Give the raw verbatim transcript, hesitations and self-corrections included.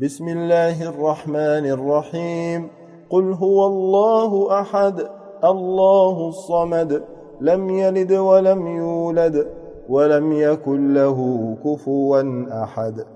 بسم الله الرحمن الرحيم. قل هو الله أحد الله الصمد لم يلد ولم يولد ولم يكن له كفوا أحد.